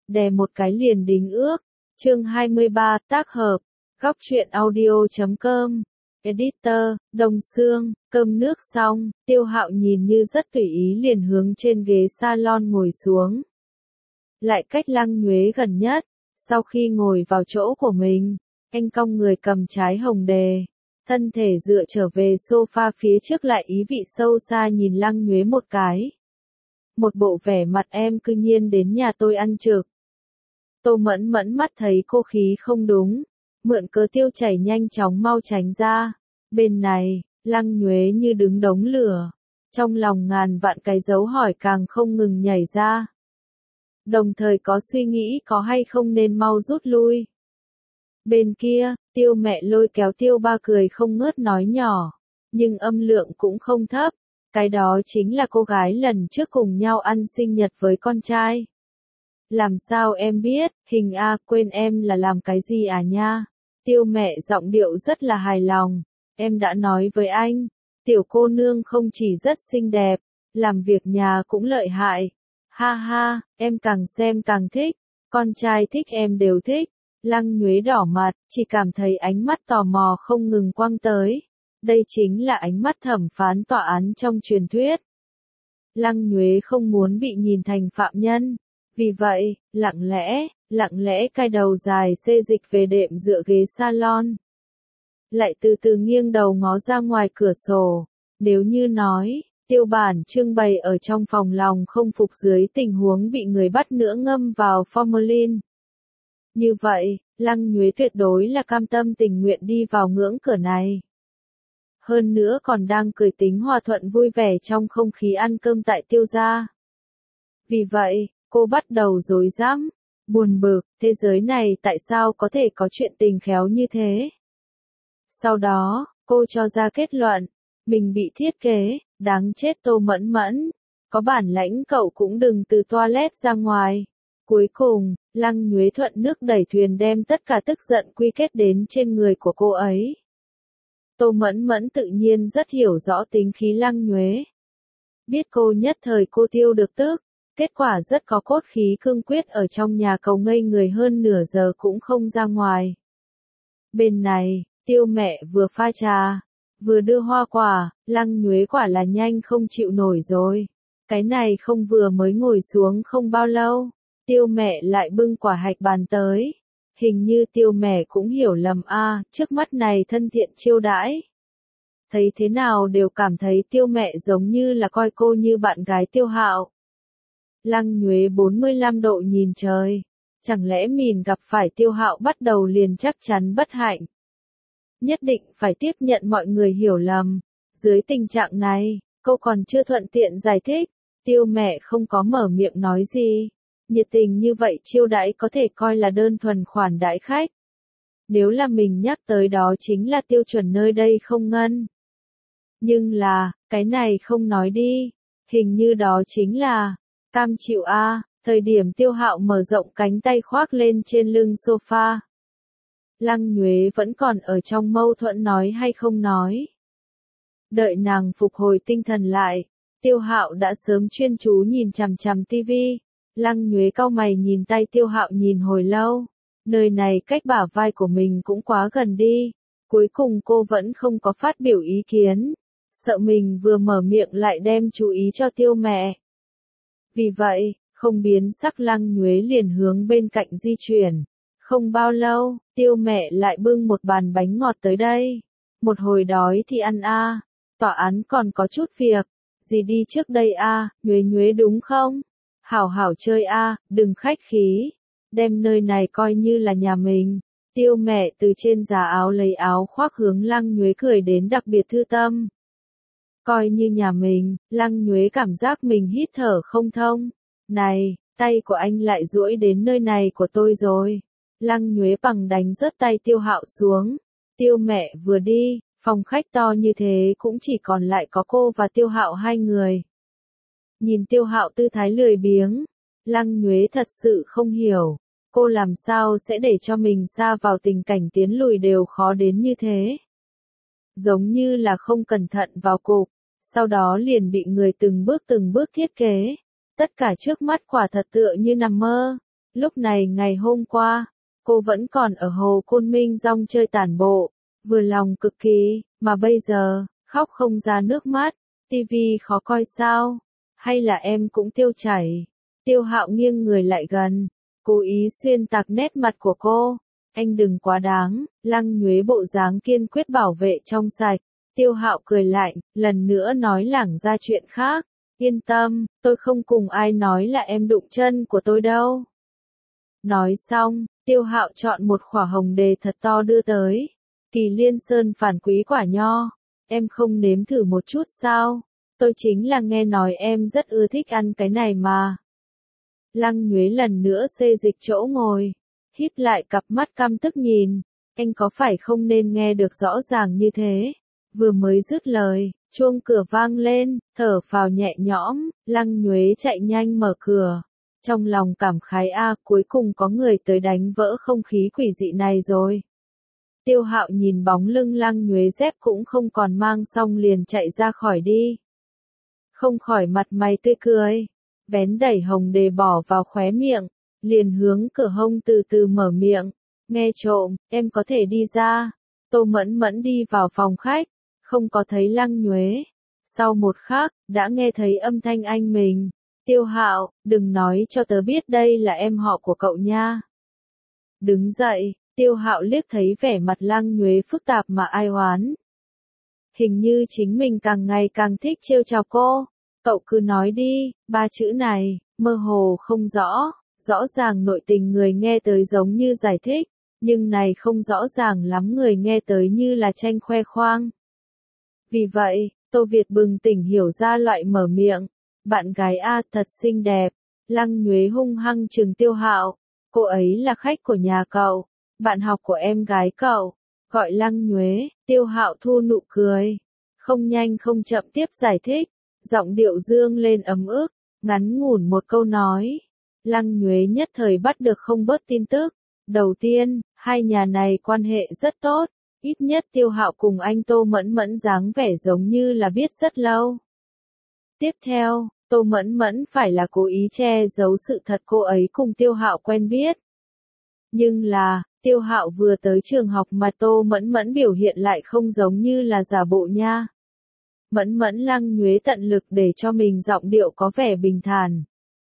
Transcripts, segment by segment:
đè một cái liền đính ước. Chương 23, tác hợp. Góc truyện audio.com. Editor, Đông Sương. Cơm nước xong, Tiêu Hạo nhìn như rất tùy ý liền hướng trên ghế salon ngồi xuống. Lại cách Lăng Nhuế gần nhất, sau khi ngồi vào chỗ của mình, anh cong người cầm trái hồng đề, thân thể dựa trở về sofa phía trước lại ý vị sâu xa nhìn Lăng Nhuế một cái. Một bộ vẻ mặt em cư nhiên đến nhà tôi ăn trực. Tô Mẫn Mẫn mắt thấy cô khí không đúng, mượn cớ Tiêu Chảy nhanh chóng mau tránh ra. Bên này, Lăng Nhuế như đứng đống lửa, trong lòng ngàn vạn cái dấu hỏi càng không ngừng nhảy ra. Đồng thời có suy nghĩ có hay không nên mau rút lui. Bên kia, Tiêu mẹ lôi kéo Tiêu ba cười không ngớt nói nhỏ, nhưng âm lượng cũng không thấp. Cái đó chính là cô gái lần trước cùng nhau ăn sinh nhật với con trai. Làm sao em biết, hình a, quên em là làm cái gì à nha. Tiêu mẹ giọng điệu rất là hài lòng. Em đã nói với anh, tiểu cô nương không chỉ rất xinh đẹp, làm việc nhà cũng lợi hại. Ha ha, em càng xem càng thích, con trai thích em đều thích. Lăng Nhuế đỏ mặt, chỉ cảm thấy ánh mắt tò mò không ngừng quăng tới. Đây chính là ánh mắt thẩm phán tòa án trong truyền thuyết. Lăng Nhuế không muốn bị nhìn thành phạm nhân. Vì vậy, lặng lẽ cai đầu dài xê dịch về đệm dựa ghế salon. Lại từ từ nghiêng đầu ngó ra ngoài cửa sổ. Nếu như nói, Tiêu bản trưng bày ở trong phòng lòng không phục dưới tình huống bị người bắt nữa ngâm vào formalin. Như vậy, Lăng Nhuế tuyệt đối là cam tâm tình nguyện đi vào ngưỡng cửa này. Hơn nữa còn đang cười tính hòa thuận vui vẻ trong không khí ăn cơm tại Tiêu gia. Vì vậy, cô bắt đầu rối rắm, buồn bực, thế giới này tại sao có thể có chuyện tình khéo như thế? Sau đó, cô cho ra kết luận, mình bị thiết kế, đáng chết Tô Mẫn Mẫn, có bản lãnh cậu cũng đừng từ toilet ra ngoài. Cuối cùng, Lăng Nhuế thuận nước đẩy thuyền đem tất cả tức giận quy kết đến trên người của cô ấy. Tô Mẫn Mẫn tự nhiên rất hiểu rõ tính khí Lăng Nhuế. Biết cô nhất thời cô tiêu được tức, kết quả rất có cốt khí cương quyết ở trong nhà cầu ngây người hơn nửa giờ cũng không ra ngoài. Bên này, Tiêu mẹ vừa pha trà, vừa đưa hoa quả, Lăng Nhuế quả là nhanh không chịu nổi rồi. Cái này không vừa mới ngồi xuống không bao lâu, Tiêu mẹ lại bưng quả hạch bàn tới. Hình như Tiêu mẹ cũng hiểu lầm a, trước mắt này thân thiện chiêu đãi. Thấy thế nào đều cảm thấy Tiêu mẹ giống như là coi cô như bạn gái Tiêu Hạo. Lăng Nhuế 45 độ nhìn trời, chẳng lẽ mình gặp phải Tiêu Hạo bắt đầu liền chắc chắn bất hạnh. Nhất định phải tiếp nhận mọi người hiểu lầm. Dưới tình trạng này, cô còn chưa thuận tiện giải thích, Tiêu mẹ không có mở miệng nói gì. Nhiệt tình như vậy chiêu đãi có thể coi là đơn thuần khoản đãi khách. Nếu là mình nhắc tới đó chính là tiêu chuẩn nơi đây không ngân. Nhưng là, cái này không nói đi, hình như đó chính là, cam chịu a. Thời điểm Tiêu Hạo mở rộng cánh tay khoác lên trên lưng sofa. Lăng Nhuế vẫn còn ở trong mâu thuẫn nói hay không nói. Đợi nàng phục hồi tinh thần lại, Tiêu Hạo đã sớm chuyên chú nhìn chằm chằm tivi. Lăng Nhuế cau mày nhìn tay Tiêu Hạo nhìn hồi lâu. Nơi này cách bả vai của mình cũng quá gần đi. Cuối cùng cô vẫn không có phát biểu ý kiến. Sợ mình vừa mở miệng lại đem chú ý cho Tiêu mẹ. Vì vậy, không biến sắc Lăng Nhuế liền hướng bên cạnh di chuyển. Không bao lâu, Tiêu mẹ lại bưng một bàn bánh ngọt tới đây. Một hồi đói thì ăn a. Tòa án còn có chút việc. Gì đi trước đây a, Nhuế Nhuế đúng không? Hảo hảo chơi a, đừng khách khí. Đem nơi này coi như là nhà mình. Tiêu mẹ từ trên giá áo lấy áo khoác hướng Lăng Nhuế cười đến đặc biệt thư tâm. Coi như nhà mình, Lăng Nhuế cảm giác mình hít thở không thông. Này, tay của anh lại duỗi đến nơi này của tôi rồi. Lăng Nhuế bằng đánh rớt tay Tiêu Hạo xuống. Tiêu mẹ vừa đi, phòng khách to như thế cũng chỉ còn lại có cô và Tiêu Hạo hai người. Nhìn Tiêu Hạo tư thái lười biếng, Lăng Nhuế thật sự không hiểu, cô làm sao sẽ để cho mình sa vào tình cảnh tiến lùi đều khó đến như thế. Giống như là không cẩn thận vào cục, sau đó liền bị người từng bước thiết kế. Tất cả trước mắt quả thật tựa như nằm mơ. Lúc này ngày hôm qua, cô vẫn còn ở Hồ Côn Minh rong chơi tản bộ, vừa lòng cực kỳ, mà bây giờ, khóc không ra nước mắt, tivi khó coi sao, hay là em cũng tiêu chảy. Tiêu Hạo nghiêng người lại gần, cố ý xuyên tạc nét mặt của cô. Anh đừng quá đáng, Lăng Nhuế bộ dáng kiên quyết bảo vệ trong sạch. Tiêu Hạo cười lạnh, lần nữa nói lảng ra chuyện khác. Yên tâm, tôi không cùng ai nói là em đụng chân của tôi đâu. Nói xong, Tiêu Hạo chọn một quả hồng đề thật to đưa tới. Kỳ Liên Sơn phản quý quả nho, em không nếm thử một chút sao? Tôi chính là nghe nói em rất ưa thích ăn cái này mà. Lăng Nhuế lần nữa xê dịch chỗ ngồi, híp lại cặp mắt căm tức nhìn, anh có phải không nên nghe được rõ ràng như thế? Vừa mới dứt lời, chuông cửa vang lên, thở phào nhẹ nhõm, Lăng Nhuế chạy nhanh mở cửa. Trong lòng cảm khái cuối cùng có người tới đánh vỡ không khí quỷ dị này rồi. Tiêu Hạo nhìn bóng lưng Lăng Nhuế dép cũng không còn mang xong liền chạy ra khỏi đi. Không khỏi mặt mày tươi cười, vén đẩy hồng đề bỏ vào khóe miệng, liền hướng cửa hông từ từ mở miệng, nghe trộm, em có thể đi ra. Tô Mẫn Mẫn đi vào phòng khách, không có thấy Lăng Nhuế. Sau một khắc, đã nghe thấy âm thanh anh mình. Tiêu Hạo, đừng nói cho tớ biết đây là em họ của cậu nha. Đứng dậy, Tiêu Hạo liếc thấy vẻ mặt Lăng Nhuế phức tạp mà ai oán. Hình như chính mình càng ngày càng thích trêu chọc cô. Cậu cứ nói đi, ba chữ này, mơ hồ không rõ, rõ ràng nội tình người nghe tới giống như giải thích, nhưng này không rõ ràng lắm người nghe tới như là tranh khoe khoang. Vì vậy, Tô Việt bừng tỉnh hiểu ra loại mở miệng, bạn gái thật xinh đẹp. Lăng Nhuế hung hăng trừng Tiêu Hạo, cô ấy là khách của nhà cậu, bạn học của em gái cậu, gọi Lăng Nhuế. Tiêu Hạo thu nụ cười, không nhanh không chậm tiếp giải thích, giọng điệu dương lên ấm ức, ngắn ngủn một câu nói. Lăng Nhuế nhất thời bắt được không bớt tin tức. Đầu tiên, hai nhà này quan hệ rất tốt, ít nhất Tiêu Hạo cùng anh Tô Mẫn Mẫn dáng vẻ giống như là biết rất lâu. Tiếp theo, Tô Mẫn Mẫn phải là cố ý che giấu sự thật cô ấy cùng Tiêu Hạo quen biết. Nhưng là, Tiêu Hạo vừa tới trường học mà Tô Mẫn Mẫn biểu hiện lại không giống như là giả bộ nha. Mẫn Mẫn Lăng Nhuế tận lực để cho mình giọng điệu có vẻ bình thản.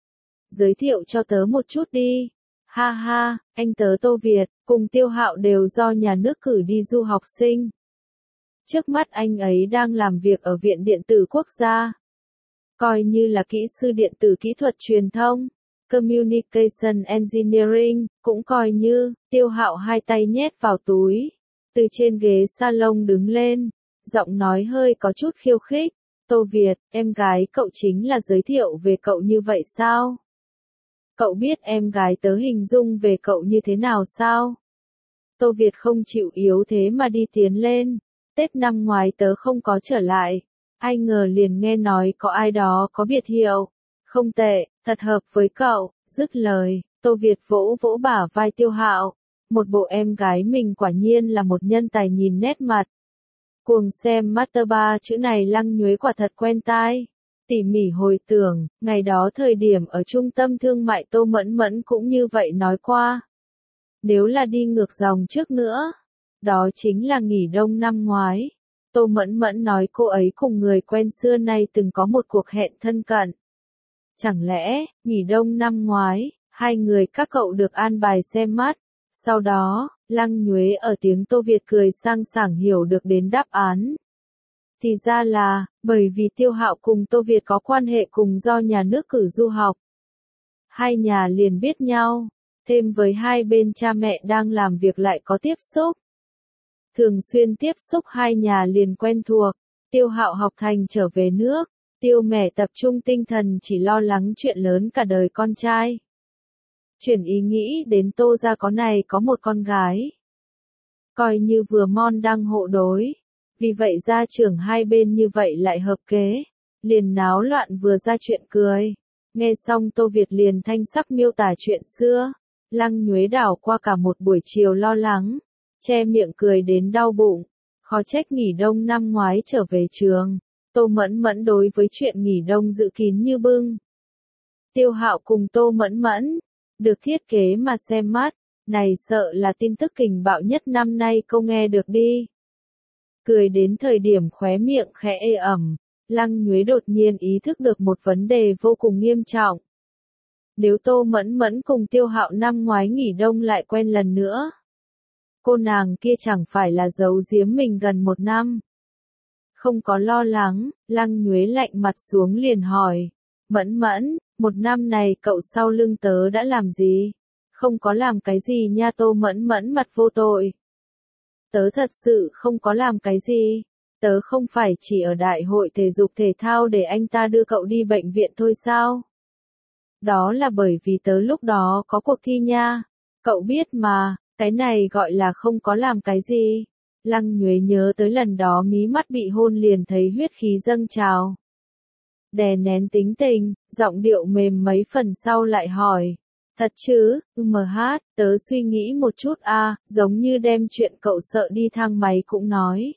Giới thiệu cho tớ một chút đi. Ha ha, anh tớ Tô Việt, cùng Tiêu Hạo đều do nhà nước cử đi du học sinh. Trước mắt anh ấy đang làm việc ở Viện Điện tử Quốc gia. Coi như là kỹ sư điện tử kỹ thuật truyền thông, Communication Engineering, cũng coi như. Tiêu Hạo hai tay nhét vào túi, từ trên ghế salon đứng lên, giọng nói hơi có chút khiêu khích. Tô Việt, em gái cậu chính là giới thiệu về cậu như vậy sao? Cậu biết em gái tớ hình dung về cậu như thế nào sao? Tô Việt không chịu yếu thế mà đi tiến lên. Tết năm ngoái tớ không có trở lại. Ai ngờ liền nghe nói có ai đó có biệt hiệu. Không tệ, thật hợp với cậu. Dứt lời, Tô Việt vỗ vỗ bả vai Tiêu Hạo. Một bộ em gái mình quả nhiên là một nhân tài nhìn nét mặt. Cuồng xem Master 3 chữ này Lăng Nhuế quả thật quen tai. Tỉ mỉ hồi tưởng, ngày đó thời điểm ở trung tâm thương mại Tô Mẫn Mẫn cũng như vậy nói qua. Nếu là đi ngược dòng trước nữa, đó chính là nghỉ đông năm ngoái. Tô Mẫn Mẫn nói cô ấy cùng người quen xưa nay từng có một cuộc hẹn thân cận. Chẳng lẽ, nghỉ đông năm ngoái, hai người các cậu được an bài xem mắt. Sau đó, Lăng Nhuế ở tiếng Tô Việt cười sang sảng hiểu được đến đáp án. Thì ra là, bởi vì Tiêu Hạo cùng Tô Việt có quan hệ cùng do nhà nước cử du học. Hai nhà liền biết nhau, thêm với hai bên cha mẹ đang làm việc lại có tiếp xúc. Thường xuyên tiếp xúc hai nhà liền quen thuộc. Tiêu Hạo học thành trở về nước, Tiêu mẹ tập trung tinh thần chỉ lo lắng chuyện lớn cả đời con trai. Chuyển ý nghĩ đến Tô gia có này có một con gái. Coi như vừa mon đang hộ đối. Vì vậy gia trưởng hai bên như vậy lại hợp kế. Liền náo loạn vừa ra chuyện cười. Nghe xong Tô Việt liền thanh sắc miêu tả chuyện xưa. Lăng Nhuế đảo qua cả một buổi chiều lo lắng. Che miệng cười đến đau bụng. Khó trách nghỉ đông năm ngoái trở về trường. Tô Mẫn Mẫn đối với chuyện nghỉ đông dự kín như bưng. Tiêu Hạo cùng Tô Mẫn Mẫn được thiết kế mà xem mắt, này sợ là tin tức kình bạo nhất năm nay cô nghe được đi. Cười đến thời điểm khóe miệng khẽ ê ẩm, Lăng Nhuế đột nhiên ý thức được một vấn đề vô cùng nghiêm trọng. Nếu Tô Mẫn Mẫn cùng Tiêu Hạo năm ngoái nghỉ đông lại quen lần nữa, cô nàng kia chẳng phải là giấu giếm mình gần một năm. Không có lo lắng, Lăng Nhuế lạnh mặt xuống liền hỏi, Mẫn Mẫn, một năm này cậu sau lưng tớ đã làm gì? Không có làm cái gì nha. Tô Mẫn Mẫn mặt vô tội. Tớ thật sự không có làm cái gì. Tớ không phải chỉ ở đại hội thể dục thể thao để anh ta đưa cậu đi bệnh viện thôi sao? Đó là bởi vì tớ lúc đó có cuộc thi nha. Cậu biết mà, cái này gọi là không có làm cái gì. Lăng Nhuế nhớ tới lần đó mí mắt bị hôn liền thấy huyết khí dâng trào. Đè nén tính tình, giọng điệu mềm mấy phần sau lại hỏi. Thật chứ, tớ suy nghĩ một chút giống như đem chuyện cậu sợ đi thang máy cũng nói.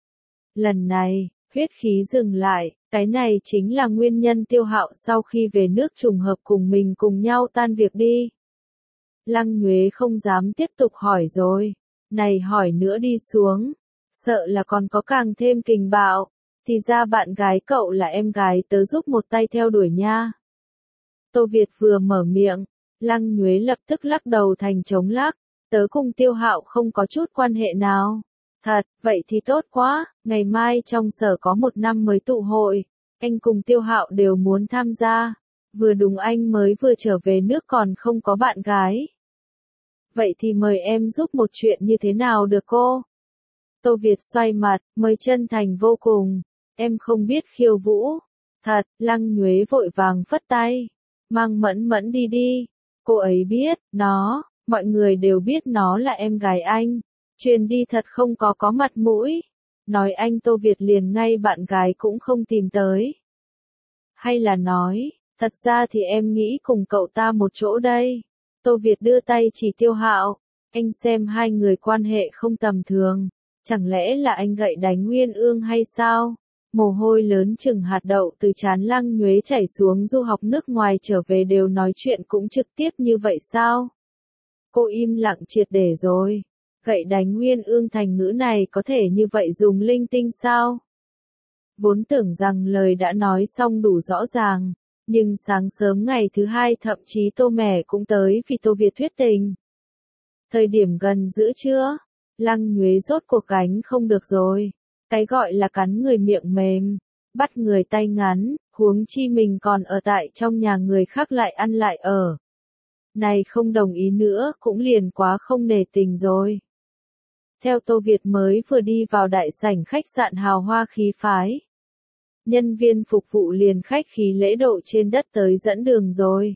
Lần này, huyết khí dừng lại, cái này chính là nguyên nhân Tiêu Hạo sau khi về nước trùng hợp cùng mình cùng nhau tan việc đi. Lăng Nhuế không dám tiếp tục hỏi rồi, này hỏi nữa đi xuống, sợ là còn có càng thêm kình bạo, thì ra bạn gái cậu là em gái tớ giúp một tay theo đuổi nha. Tô Việt vừa mở miệng, Lăng Nhuế lập tức lắc đầu thành chống lắc, tớ cùng Tiêu Hạo không có chút quan hệ nào. Thật, vậy thì tốt quá, ngày mai trong sở có một năm mới tụ hội, anh cùng Tiêu Hạo đều muốn tham gia, vừa đúng anh mới vừa trở về nước còn không có bạn gái. Vậy thì mời em giúp một chuyện như thế nào được cô? Tô Việt xoay mặt, mới chân thành vô cùng, em không biết khiêu vũ. Thật, Lăng Nhuế vội vàng phất tay, mang Mẫn Mẫn đi đi, cô ấy biết, mọi người đều biết nó là em gái anh. Truyền đi thật không có mặt mũi. Nói anh Tô Việt liền ngay bạn gái cũng không tìm tới. Hay là nói, thật ra thì em nghĩ cùng cậu ta một chỗ đây. Tô Việt đưa tay chỉ Tiêu Hạo. Anh xem hai người quan hệ không tầm thường. Chẳng lẽ là anh gậy đánh Nguyên Ương hay sao? Mồ hôi lớn chừng hạt đậu từ trán Lăng Nhuế chảy xuống. Du học nước ngoài trở về đều nói chuyện cũng trực tiếp như vậy sao? Cô im lặng triệt để rồi. Gậy đánh Nguyên Ương thành ngữ này có thể như vậy dùng linh tinh sao? Vốn tưởng rằng lời đã nói xong đủ rõ ràng, nhưng sáng sớm ngày thứ hai thậm chí Tô Mẻ cũng tới vì Tô Việt thuyết tình. Thời điểm gần giữa trưa, Lăng Nhuế rốt cuộc gánh không được rồi. Cái gọi là cắn người miệng mềm, bắt người tay ngắn, huống chi mình còn ở tại trong nhà người khác lại ăn lại ở. Này không đồng ý nữa cũng liền quá không nể tình rồi. Theo Tô Việt mới vừa đi vào đại sảnh khách sạn hào hoa khí phái. Nhân viên phục vụ liền khách khí lễ độ trên đất tới dẫn đường rồi.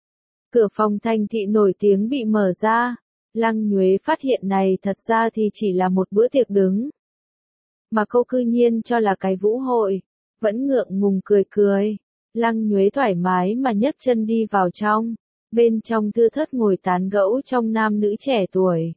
Cửa phòng thành thị nổi tiếng bị mở ra. Lăng Nhuế phát hiện này thật ra thì chỉ là một bữa tiệc đứng. Mà cô cư nhiên cho là cái vũ hội. Vẫn ngượng ngùng cười cười. Lăng Nhuế thoải mái mà nhấc chân đi vào trong. Bên trong thưa thớt ngồi tán gẫu trong nam nữ trẻ tuổi.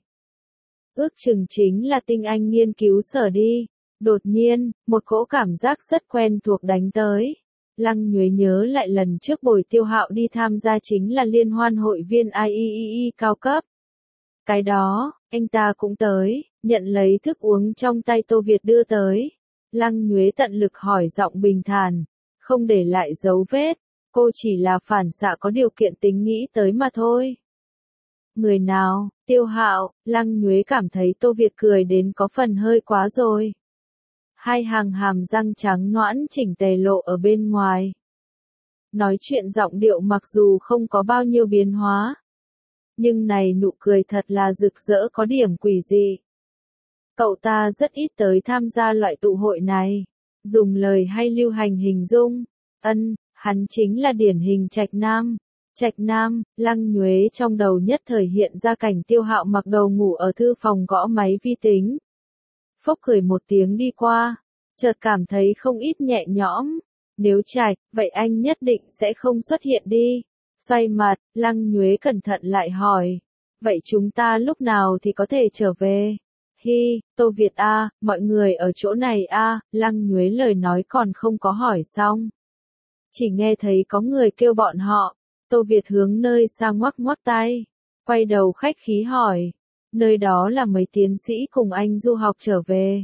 Ước chừng chính là tinh anh nghiên cứu sở đi. Đột nhiên, một cỗ cảm giác rất quen thuộc đánh tới. Lăng Nhuế nhớ lại lần trước buổi Tiêu Hạo đi tham gia chính là liên hoan hội viên IEEE cao cấp. Cái đó, anh ta cũng tới, nhận lấy thức uống trong tay Tô Việt đưa tới. Lăng Nhuế tận lực hỏi giọng bình thản, không để lại dấu vết. Cô chỉ là phản xạ có điều kiện tính nghĩ tới mà thôi. Người nào? Tiêu Hạo. Lăng Nhuế cảm thấy Tô Việt cười đến có phần hơi quá rồi. Hai hàng hàm răng trắng nõn chỉnh tề lộ ở bên ngoài. Nói chuyện giọng điệu mặc dù không có bao nhiêu biến hóa. Nhưng này nụ cười thật là rực rỡ có điểm quỷ dị. Cậu ta rất ít tới tham gia loại tụ hội này. Dùng lời hay lưu hành hình dung. Hắn chính là điển hình trạch nam. Trạch nam, Lăng Nhuế trong đầu nhất thời hiện ra cảnh Tiêu Hạo mặc đồ ngủ ở thư phòng gõ máy vi tính. Phốc cười một tiếng đi qua, chợt cảm thấy không ít nhẹ nhõm. Nếu Trạch, vậy anh nhất định sẽ không xuất hiện đi. Xoay mặt, Lăng Nhuế cẩn thận lại hỏi. Vậy chúng ta lúc nào thì có thể trở về? Tô Việt mọi người ở chỗ này Lăng Nhuế lời nói còn không có hỏi xong. Chỉ nghe thấy có người kêu bọn họ. Tô Việt hướng nơi xa ngoắc ngoắc tay, quay đầu khách khí hỏi, nơi đó là mấy tiến sĩ cùng anh du học trở về.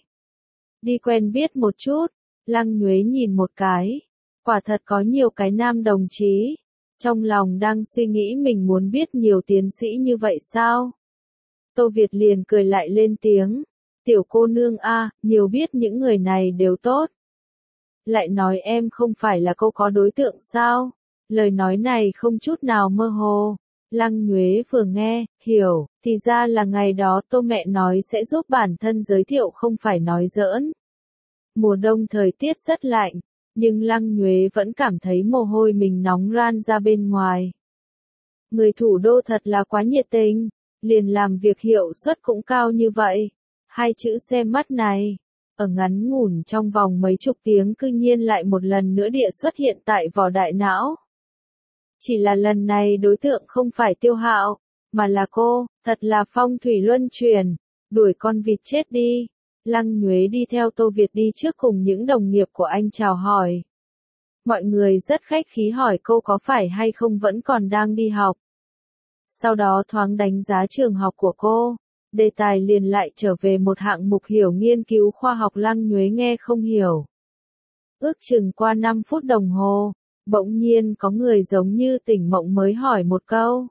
Đi quen biết một chút, Lăng Nhuế nhìn một cái, quả thật có nhiều cái nam đồng chí, trong lòng đang suy nghĩ mình muốn biết nhiều tiến sĩ như vậy sao? Tô Việt liền cười lại lên tiếng, tiểu cô nương a, nhiều biết những người này đều tốt. Lại nói em không phải là cô có đối tượng sao? Lời nói này không chút nào mơ hồ. Lăng Nhuế vừa nghe, hiểu, thì ra là ngày đó Tô mẹ nói sẽ giúp bản thân giới thiệu không phải nói giỡn. Mùa đông thời tiết rất lạnh, nhưng Lăng Nhuế vẫn cảm thấy mồ hôi mình nóng ran ra bên ngoài. Người thủ đô thật là quá nhiệt tình, liền làm việc hiệu suất cũng cao như vậy. Hai chữ xem mắt này, ở ngắn ngủn trong vòng mấy chục tiếng cư nhiên lại một lần nữa địa xuất hiện tại vỏ đại não. Chỉ là lần này đối tượng không phải Tiêu Hạo, mà là cô, thật là phong thủy luân chuyển, đuổi con vịt chết đi. Lăng Nhuế đi theo Tô Việt đi trước cùng những đồng nghiệp của anh chào hỏi. Mọi người rất khách khí hỏi cô có phải hay không vẫn còn đang đi học. Sau đó thoáng đánh giá trường học của cô, đề tài liền lại trở về một hạng mục hiểu nghiên cứu khoa học. Lăng Nhuế nghe không hiểu. Ước chừng qua 5 phút đồng hồ, bỗng nhiên có người giống như tỉnh mộng mới hỏi một câu.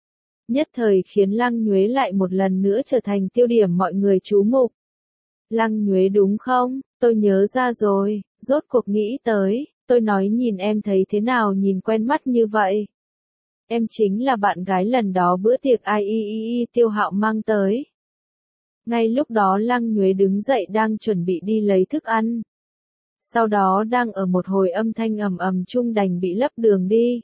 Nhất thời khiến Lăng Nhuế lại một lần nữa trở thành tiêu điểm mọi người chú mục. Lăng Nhuế đúng không? Tôi nhớ ra rồi, rốt cuộc nghĩ tới, tôi nói nhìn em thấy thế nào nhìn quen mắt như vậy. Em chính là bạn gái lần đó bữa tiệc IEEE Tiêu Hạo mang tới. Ngay lúc đó Lăng Nhuế đứng dậy đang chuẩn bị đi lấy thức ăn. Sau đó đang ở một hồi âm thanh ầm ầm chung đành bị lấp đường đi.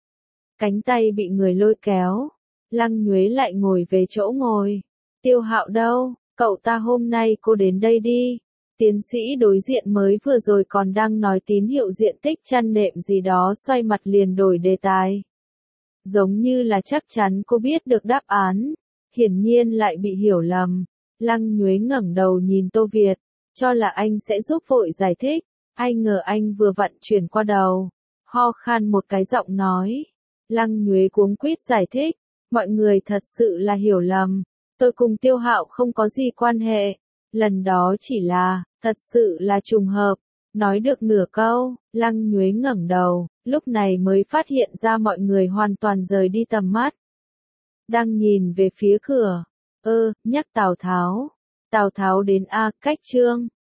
Cánh tay bị người lôi kéo. Lăng Nhuế lại ngồi về chỗ ngồi. Tiêu Hạo đâu? Cậu ta hôm nay cô đến đây đi. Tiến sĩ đối diện mới vừa rồi còn đang nói tín hiệu diện tích chăn nệm gì đó xoay mặt liền đổi đề tài. Giống như là chắc chắn cô biết được đáp án. Hiển nhiên lại bị hiểu lầm. Lăng Nhuế ngẩng đầu nhìn Tô Việt, cho là anh sẽ giúp vội giải thích. Ai ngờ anh vừa vặn chuyển qua đầu. Ho khan một cái giọng nói. Lăng Nhuế cuống quýt giải thích. Mọi người thật sự là hiểu lầm. Tôi cùng Tiêu Hạo không có gì quan hệ. Lần đó chỉ là, thật sự là trùng hợp. Nói được nửa câu, Lăng Nhuế ngẩng đầu, lúc này mới phát hiện ra mọi người hoàn toàn rời đi tầm mắt. Đang nhìn về phía cửa. Nhắc Tào Tháo. Tào Tháo đến a, cách Trương.